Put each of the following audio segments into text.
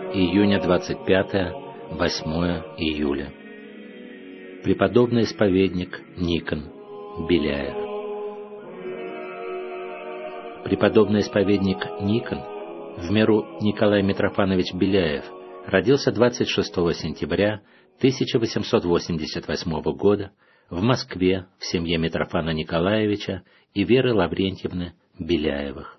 Июня 25-8 июля. Преподобный исповедник Никон, Беляев. Преподобный исповедник Никон, в меру Николай Митрофанович Беляев, родился 26 сентября 1888 года в Москве в семье Митрофана Николаевича и Веры Лаврентьевны Беляевых.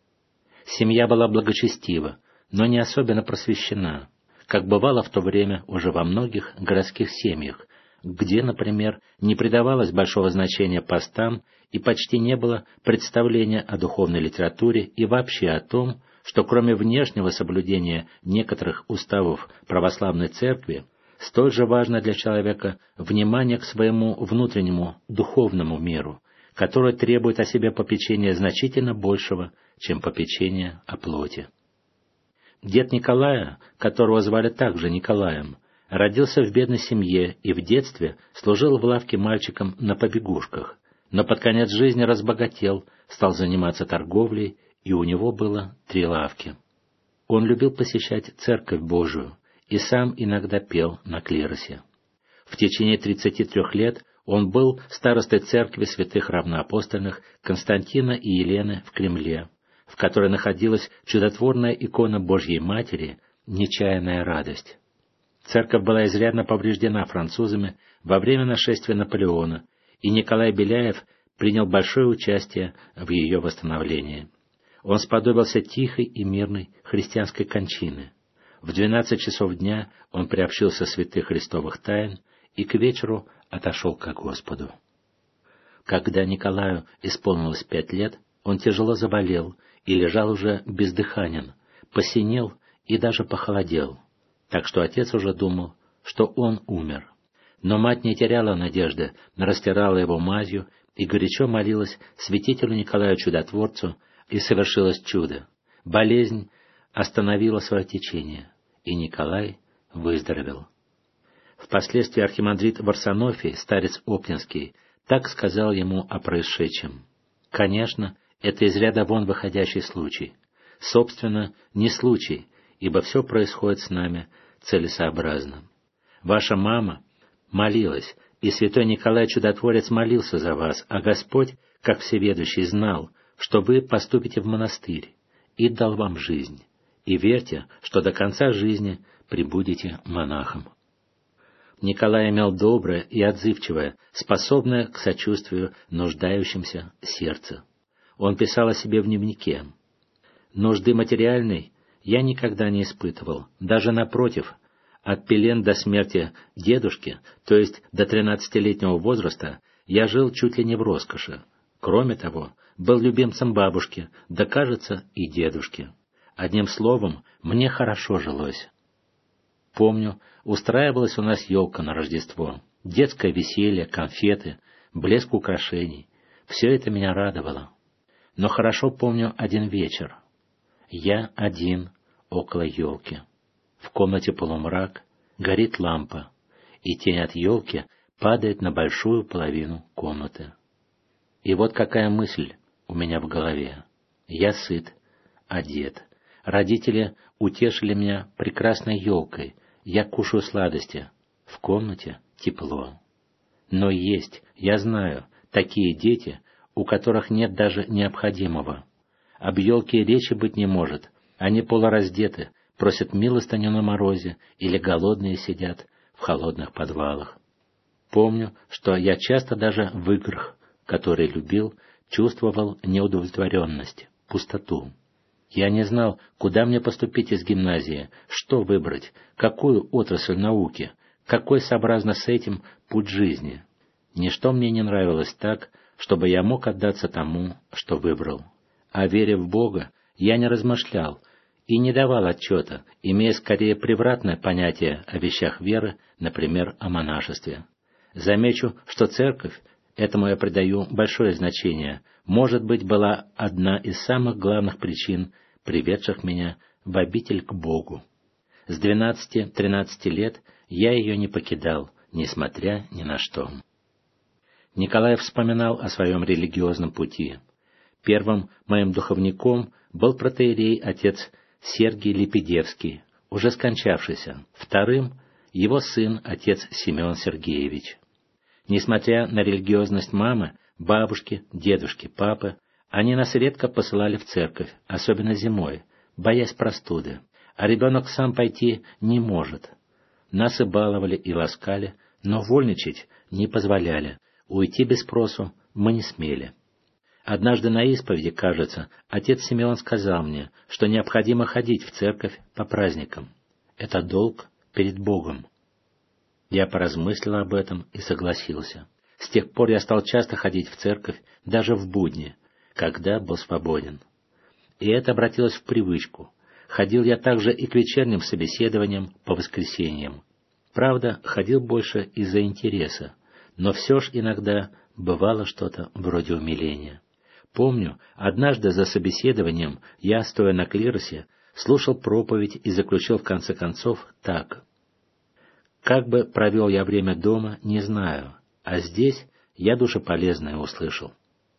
Семья была благочестива, но не особенно просвещена, как бывало в то время уже во многих городских семьях, где, например, не придавалось большого значения постам и почти не было представления о духовной литературе и вообще о том, что кроме внешнего соблюдения некоторых уставов православной церкви, столь же важно для человека внимание к своему внутреннему духовному миру, который требует о себе попечения значительно большего, чем попечение о плоти. Дед Николая, которого звали также Николаем, родился в бедной семье и в детстве служил в лавке мальчиком на побегушках, но под конец жизни разбогател, стал заниматься торговлей, и у него было 3 лавки. Он любил посещать Церковь Божию и сам иногда пел на клиросе. В течение 33 лет он был старостой церкви святых равноапостольных Константина и Елены в Кремле, в которой находилась чудотворная икона Божьей Матери «Нечаянная радость». Церковь была изрядно повреждена французами во время нашествия Наполеона, и Николай Беляев принял большое участие в ее восстановлении. Он сподобился тихой и мирной христианской кончины. В 12 часов дня он приобщился святых христовых тайн и к вечеру отошел ко Господу. Когда Николаю исполнилось 5 лет, он тяжело заболел и лежал уже бездыханен, посинел и даже похолодел, так что отец уже думал, что он умер. Но мать не теряла надежды, растирала его мазью и горячо молилась святителю Николаю Чудотворцу, и совершилось чудо. Болезнь остановила свое течение, и Николай выздоровел. Впоследствии архимандрит Варсонофий, старец Оптинский, так сказал ему о происшедшем. Конечно, это из ряда вон выходящий случай. Собственно, не случай, ибо все происходит с нами целесообразно. Ваша мама молилась, и святой Николай Чудотворец молился за вас, а Господь, как всеведущий, знал, что вы поступите в монастырь, и дал вам жизнь. И верьте, что до конца жизни пребудете монахом. Николай имел доброе и отзывчивое, способное к сочувствию нуждающимся сердце. Он писал о себе в дневнике: «Нужды материальной я никогда не испытывал, даже напротив, от пелен до смерти дедушки, то есть до 13-летнего возраста, я жил чуть ли не в роскоши. Кроме того, был любимцем бабушки, да, кажется, и дедушки. Одним словом, мне хорошо жилось. Помню, устраивалась у нас елка на Рождество, детское веселье, конфеты, блеск украшений. Все это меня радовало. Но хорошо помню один вечер. Я один около елки. В комнате полумрак, горит лампа, и тень от елки падает на большую половину комнаты. И вот какая мысль у меня в голове. Я сыт, одет. Родители утешили меня прекрасной елкой. Я кушаю сладости. В комнате тепло. Но есть, я знаю, такие дети, у которых нет даже необходимого. Об елке речи быть не может. Они полураздеты, просят милостыню на морозе или голодные сидят в холодных подвалах. Помню, что я часто даже в играх, которые любил, чувствовал неудовлетворенность, пустоту. Я не знал, куда мне поступить из гимназии, что выбрать, какую отрасль науки, какой сообразно с этим путь жизни. Ничто мне не нравилось так, чтобы я мог отдаться тому, что выбрал. О вере в Бога я не размышлял и не давал отчета, имея скорее превратное понятие о вещах веры, например, о монашестве. Замечу, что церковь, этому я придаю большое значение, может быть, была одна из самых главных причин, приведших меня в обитель к Богу. С 12-13 лет я ее не покидал, несмотря ни на что. Николай вспоминал о своем религиозном пути. Первым моим духовником был протоиерей отец Сергий Лепедевский, уже скончавшийся, вторым — его сын, отец Симеон Сергеевич. Несмотря на религиозность мамы, бабушки, дедушки, папы, они нас редко посылали в церковь, особенно зимой, боясь простуды, а ребенок сам пойти не может. Нас и баловали, и ласкали, но вольничать не позволяли, уйти без спросу мы не смели. Однажды на исповеди, кажется, отец Симеон сказал мне, что необходимо ходить в церковь по праздникам. Это долг перед Богом. Я поразмыслил об этом и согласился. С тех пор я стал часто ходить в церковь, даже в будни, когда был свободен. И это обратилось в привычку. Ходил я также и к вечерним собеседованиям по воскресеньям. Правда, ходил больше из-за интереса, но все ж иногда бывало что-то вроде умиления. Помню, однажды за собеседованием я, стоя на клиросе, слушал проповедь и заключил в конце концов так: «Как бы провел я время дома, не знаю, а здесь я душеполезное услышал».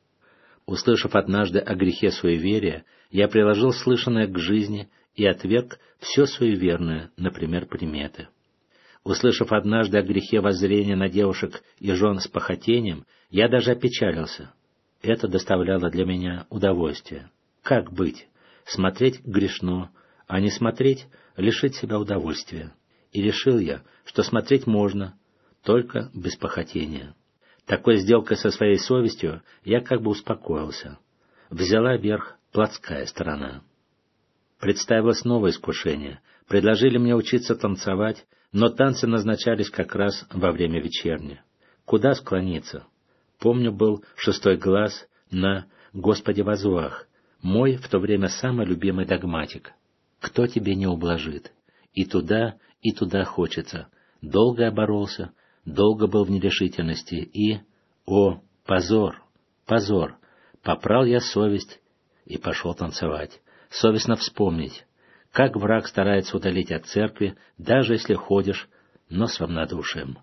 Услышав однажды о грехе суеверия, я приложил слышанное к жизни и отверг все суеверное, например, приметы. Услышав однажды о грехе воззрения на девушек и жен с похотением, я даже опечалился. Это доставляло для меня удовольствие. Как быть? Смотреть грешно, а не смотреть — лишить себя удовольствия. И решил я, что смотреть можно, только без похотения. Такой сделкой со своей совестью я как бы успокоился. Взяла верх плотская сторона. Представилось новое искушение. Предложили мне учиться танцевать, но танцы назначались как раз во время вечерни. Куда склониться? Помню, был 6 глаз на «Господи возвах», мой в то время самый любимый догматик. Кто тебе не ублажит? И туда хочется. Долго я боролся, долго был в нерешительности и... О, позор, позор! Попрал я совесть и пошел танцевать. Совестно вспомнить, как враг старается удалить от церкви, даже если ходишь, но с равнодушием.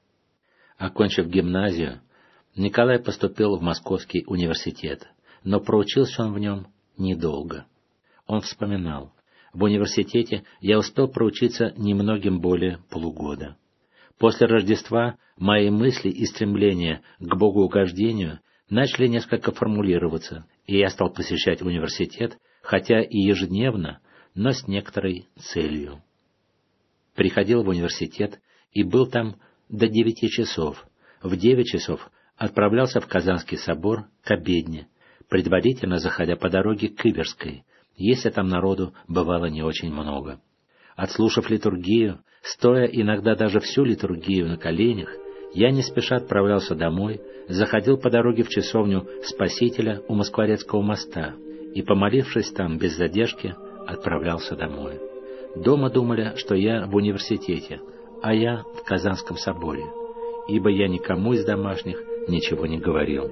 Окончив гимназию, Николай поступил в Московский университет, но проучился он в нем недолго. Он вспоминал: в университете я успел проучиться немногим более полугода. После Рождества мои мысли и стремления к богоугождению начали несколько формулироваться, и я стал посещать университет, хотя и ежедневно, но с некоторой целью. Приходил в университет и был там до 9 часов. В 9 часов отправлялся в Казанский собор к обедне, предварительно заходя по дороге к Иверской, если там народу бывало не очень много. Отслушав литургию, стоя иногда даже всю литургию на коленях, я не спеша отправлялся домой, заходил по дороге в часовню Спасителя у Москворецкого моста и, помолившись там без задержки, отправлялся домой. Дома думали, что я в университете, а я в Казанском соборе, ибо я никому из домашних ничего не говорил.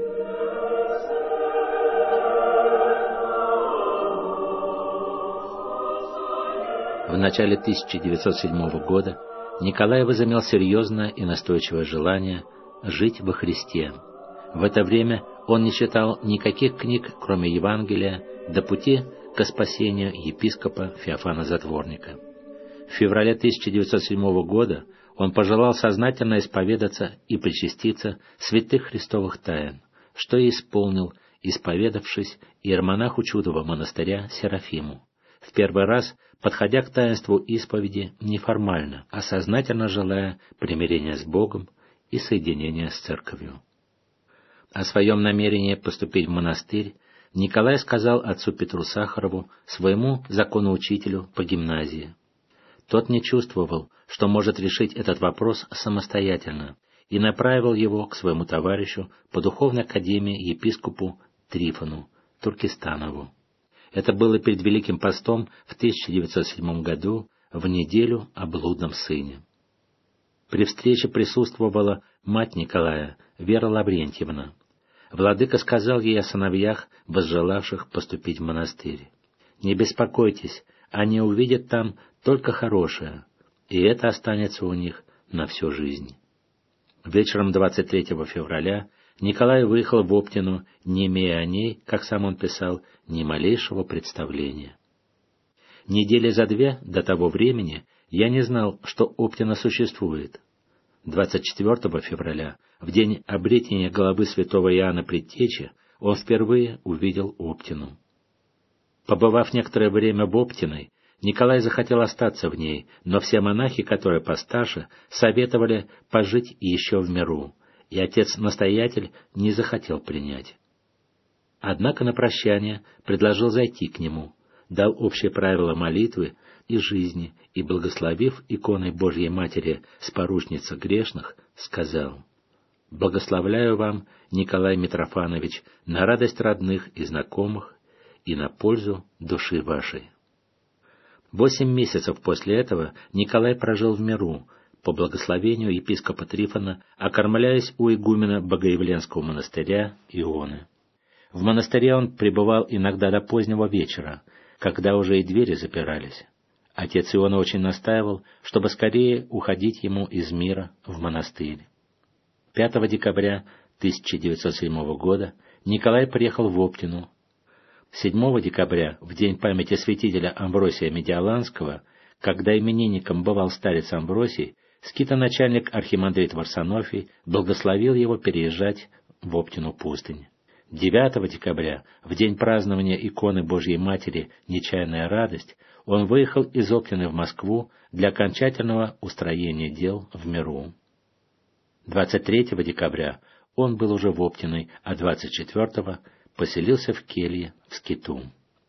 В начале 1907 года Николай возымел серьезное и настойчивое желание жить во Христе. В это время он не читал никаких книг, кроме Евангелия, до пути ко спасению епископа Феофана Затворника. В феврале 1907 года он пожелал сознательно исповедаться и причаститься святых христовых тайн, что и исполнил, исповедавшись иеромонаху Чудового монастыря Серафиму, в первый раз подходя к таинству исповеди неформально, а сознательно желая примирения с Богом и соединения с Церковью. О своем намерении поступить в монастырь Николай сказал отцу Петру Сахарову, своему законоучителю по гимназии. Тот не чувствовал, что может решить этот вопрос самостоятельно, и направил его к своему товарищу по духовной академии епископу Трифону Туркестанову. Это было перед Великим постом в 1907 году, в неделю о блудном сыне. При встрече присутствовала мать Николая, Вера Лаврентьевна. Владыка сказал ей о сыновьях, возжелавших поступить в монастырь. «Не беспокойтесь, они увидят там только хорошее, и это останется у них на всю жизнь». Вечером 23 февраля Николай выехал в Оптину, не имея о ней, как сам он писал, ни малейшего представления. Недели за 2 до того времени я не знал, что Оптина существует. 24 февраля, в день обретения головы святого Иоанна Предтечи, он впервые увидел Оптину. Побывав некоторое время в Оптиной, Николай захотел остаться в ней, но все монахи, которые постарше, советовали пожить еще в миру, и отец-настоятель не захотел принять. Однако на прощание предложил зайти к нему, дал общие правила молитвы и жизни, и, благословив иконой Божьей Матери споручница грешных, сказал: «Благословляю вам, Николай Митрофанович, на радость родных и знакомых и на пользу души вашей». 8 месяцев после этого Николай прожил в миру, по благословению епископа Трифона, окормляясь у игумена Богоявленского монастыря Ионы. В монастыре он пребывал иногда до позднего вечера, когда уже и двери запирались. Отец Иона очень настаивал, чтобы скорее уходить ему из мира в монастырь. 5 декабря 1907 года Николай приехал в Оптину. 7 декабря, в день памяти святителя Амвросия Медиаланского, когда именинником бывал старец Амвросий, скитоначальник архимандрит Варсонофий благословил его переезжать в Оптину пустынь. 9 декабря, в день празднования иконы Божьей Матери «Нечаянная радость», он выехал из Оптины в Москву для окончательного устроения дел в миру. 23 декабря он был уже в Оптиной, а 24-го поселился в келье в Скиту.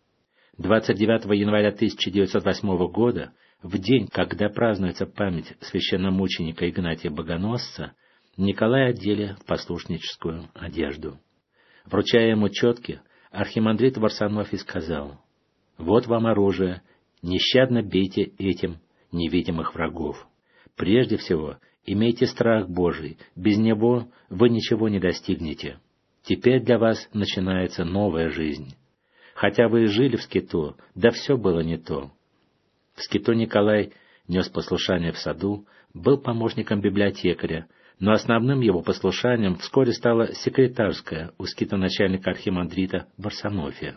29 января 1908 года, в день, когда празднуется память священномученика Игнатия Богоносца, Николая одели в послушническую одежду. Вручая ему четки, архимандрит Варсонофий сказал: «Вот вам оружие, нещадно бейте этим невидимых врагов. Прежде всего, имейте страх Божий, без него вы ничего не достигнете. Теперь для вас начинается новая жизнь. Хотя вы и жили в Скиту, да все было не то». В Скиту Николай нес послушание в саду, был помощником библиотекаря, но основным его послушанием вскоре стало секретарское у скитоначальника архимандрита Варсонофия.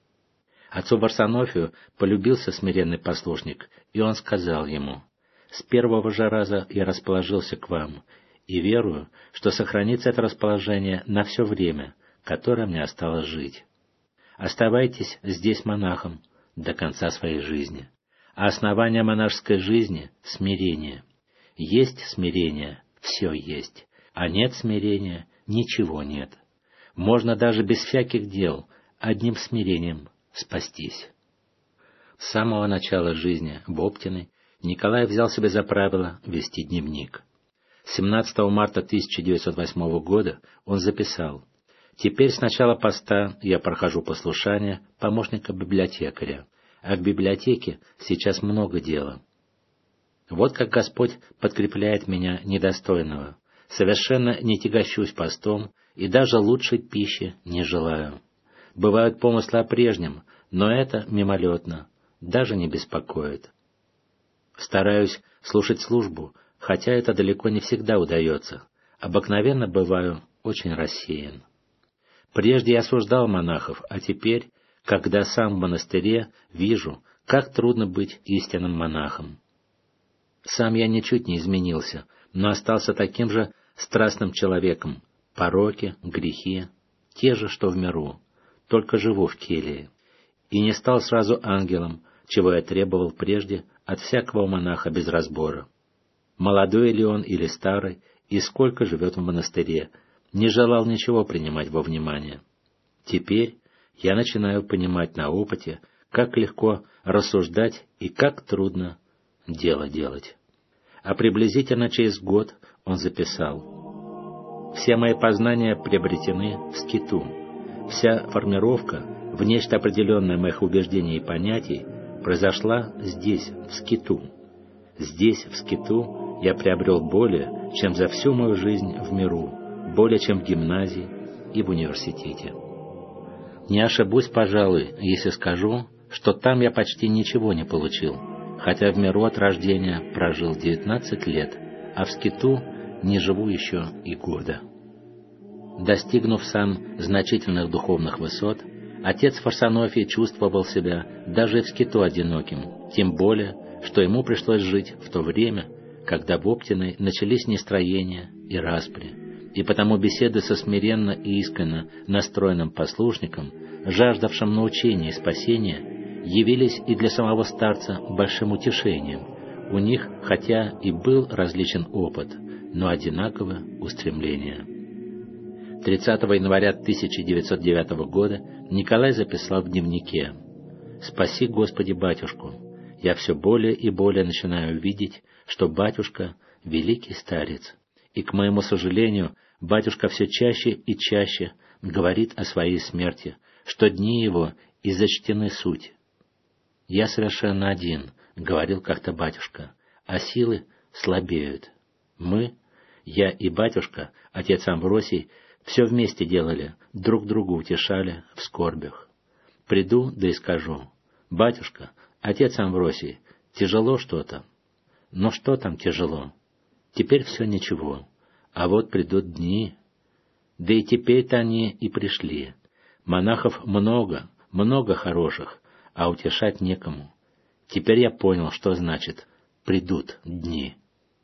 Отцу Варсонофию полюбился смиренный послушник, и он сказал ему: «С первого же раза я расположился к вам, и верую, что сохранится это расположение на все время, которое мне осталось жить. Оставайтесь здесь монахом до конца своей жизни. А основание монашеской жизни — смирение. Есть смирение — все есть, а нет смирения — ничего нет. Можно даже без всяких дел, одним смирением спастись». С самого начала жизни в Оптиной Николай взял себе за правило вести дневник. 17 марта 1908 года он записал: «Теперь с начала поста я прохожу послушание помощника библиотекаря, а к библиотеке сейчас много дела. Вот как Господь подкрепляет меня недостойного. Совершенно не тягощусь постом и даже лучшей пищи не желаю. Бывают помыслы о прежнем, но это мимолетно, даже не беспокоит. Стараюсь слушать службу, хотя это далеко не всегда удается. Обыкновенно бываю очень рассеян. Прежде я осуждал монахов, а теперь, когда сам в монастыре, вижу, как трудно быть истинным монахом. Сам я ничуть не изменился, но остался таким же страстным человеком. Пороки, грехи, те же, что в миру, только живу в келье. И не стал сразу ангелом, чего я требовал прежде от всякого монаха без разбора. Молодой ли он или старый, и сколько живет в монастыре, не желал ничего принимать во внимание. Теперь я начинаю понимать на опыте, как легко рассуждать и как трудно дело делать». А приблизительно через год он записал: «Все мои познания приобретены в Скиту. Вся формировка в нечто определенное моих убеждений и понятий произошла здесь, в Скиту. Здесь, в Скиту, я приобрел более, чем за всю мою жизнь в миру, более, чем в гимназии и в университете. Не ошибусь, пожалуй, если скажу, что там я почти ничего не получил, хотя в миру от рождения прожил 19 лет, а в Скиту не живу еще и года». Достигнув сам значительных духовных высот, Отец Фарсонофий чувствовал себя даже в скиту одиноким, тем более, что ему пришлось жить в то время, когда в Оптиной начались нестроения и распри, и потому беседы со смиренно и искренно настроенным послушником, жаждавшим научения и спасения, явились и для самого старца большим утешением. У них, хотя и был различен опыт, но одинаковое устремление. 30 января 1909 года Николай записал в дневнике: «Спаси, Господи, батюшку! Я все более и более начинаю видеть, что батюшка — великий старец, и, к моему сожалению, батюшка все чаще и чаще говорит о своей смерти, что дни его изочтены суть. Я совершенно один, — говорил как-то батюшка, — а силы слабеют. Мы, я и батюшка, отец Амвросий, все вместе делали, друг друга утешали в скорбях. Приду, да и скажу: батюшка, отец Амвросий, тяжело что-то. Но что там тяжело? Теперь все ничего. А вот придут дни. Да и теперь-то они и пришли. Монахов много, много хороших, а утешать некому. Теперь я понял, что значит «придут дни».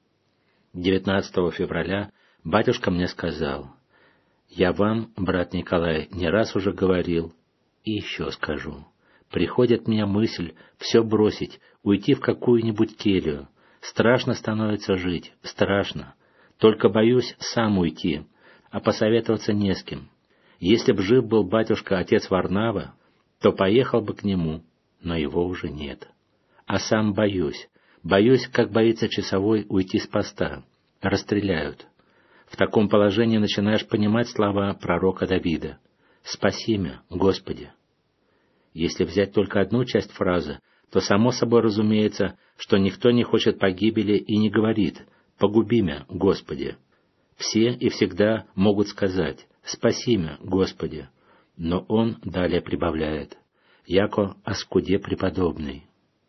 19 февраля батюшка мне сказал: «Я вам, брат Николай, не раз уже говорил, и еще скажу. Приходит мне мысль все бросить, уйти в какую-нибудь келью. Страшно становится жить, страшно. Только боюсь сам уйти, а посоветоваться не с кем. Если б жив был батюшка отец Варнава, то поехал бы к нему, но его уже нет. А сам боюсь, как боится часовой уйти с поста. Расстреляют. В таком положении начинаешь понимать слова пророка Давида: «Спаси меня, Господи». Если взять только одну часть фразы, то само собой разумеется, что никто не хочет погибели и не говорит «Погуби меня, Господи». Все и всегда могут сказать «Спаси меня, Господи». Но он далее прибавляет: «Яко оскуде преподобный».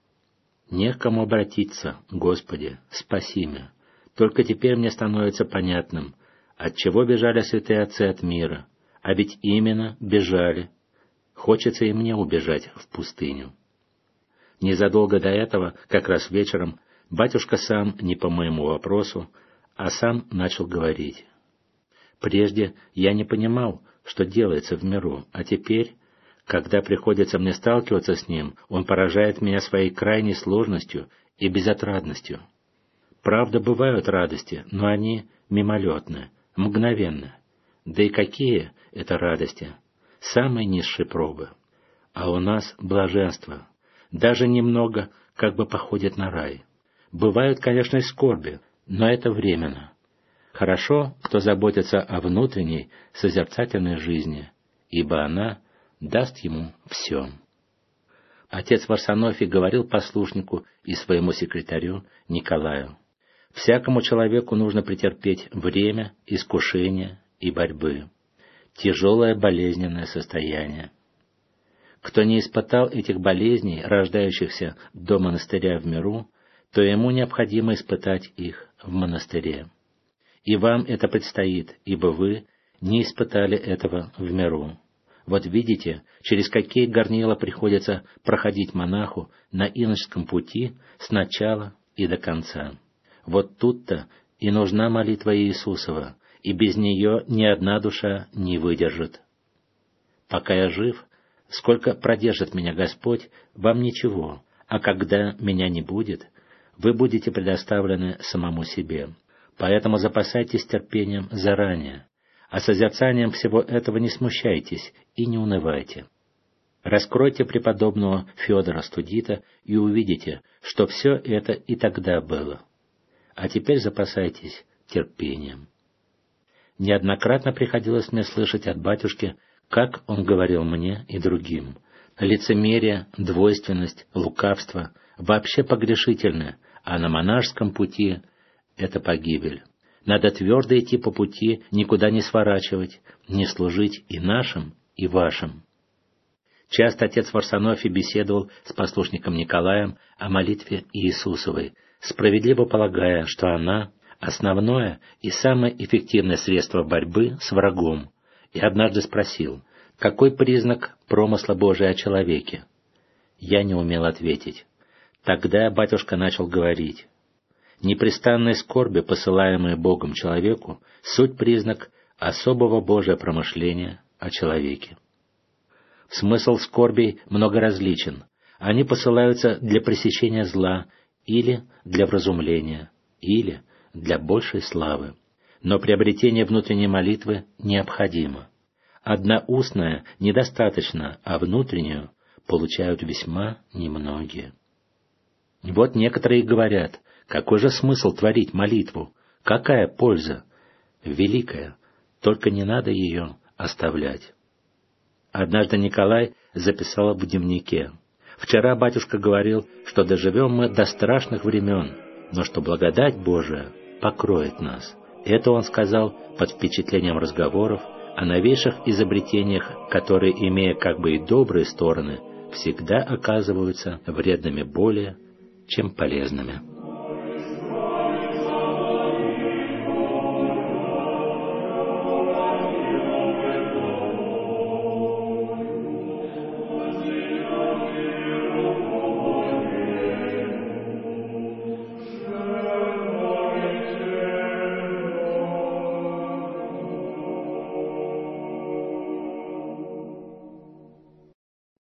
Не к кому обратиться, Господи, спаси меня. Только теперь мне становится понятным, отчего бежали святые отцы от мира, а ведь именно бежали. Хочется и мне убежать в пустыню. Незадолго до этого, как раз вечером, батюшка сам, не по моему вопросу, а сам начал говорить. Прежде я не понимал, что делается в миру, а теперь, когда приходится мне сталкиваться с ним, он поражает меня своей крайней сложностью и безотрадностью. Правда, бывают радости, но они мимолетны, мгновенны. Да и какие это радости? Самые низшие пробы. А у нас блаженство. Даже немного как бы походит на рай. Бывают, конечно, и скорби, но это временно. Хорошо, кто заботится о внутренней, созерцательной жизни, ибо она даст ему все. Отец Варсонофий говорил послушнику и своему секретарю Николаю: «Всякому человеку нужно претерпеть время искушения и борьбы, тяжелое болезненное состояние. Кто не испытал этих болезней, рождающихся до монастыря в миру, то ему необходимо испытать их в монастыре. И вам это предстоит, ибо вы не испытали этого в миру. Вот видите, через какие горнила приходится проходить монаху на иноческом пути с начала и до конца. Вот тут-то и нужна молитва Иисусова, и без нее ни одна душа не выдержит. Пока я жив, сколько продержит меня Господь, вам ничего, а когда меня не будет, вы будете предоставлены самому себе. Поэтому запасайтесь терпением заранее, а созерцанием всего этого не смущайтесь и не унывайте. Раскройте преподобного Федора Студита и увидите, что все это и тогда было. А теперь запасайтесь терпением». Неоднократно приходилось мне слышать от батюшки, как он говорил мне и другим: лицемерие, двойственность, лукавство вообще погрешительны, а на монашеском пути это погибель. Надо твердо идти по пути, никуда не сворачивать, не служить и нашим, и вашим. Часто отец Варсонофий беседовал с послушником Николаем о молитве Иисусовой, справедливо полагая, что она — основное и самое эффективное средство борьбы с врагом, и однажды спросил: Какой признак промысла Божия о человеке? Я не умел ответить. Тогда батюшка начал говорить. Непрестанные скорби, посылаемые Богом человеку, суть признак особого Божия промышления о человеке. Смысл скорбей многоразличен. Они посылаются для пресечения зла, или для вразумления, или для большей славы. Но приобретение внутренней молитвы необходимо. Одна устная недостаточно, а внутреннюю получают весьма немногие. Вот некоторые говорят, какой же смысл творить молитву? Какая польза? Великая, только не надо ее оставлять. Однажды Николай записал в дневнике: «Вчера батюшка говорил, что доживем мы до страшных времен, но что благодать Божия покроет нас». Это он сказал под впечатлением разговоров о новейших изобретениях, которые, имея как бы и добрые стороны, всегда оказываются вредными более, чем полезными.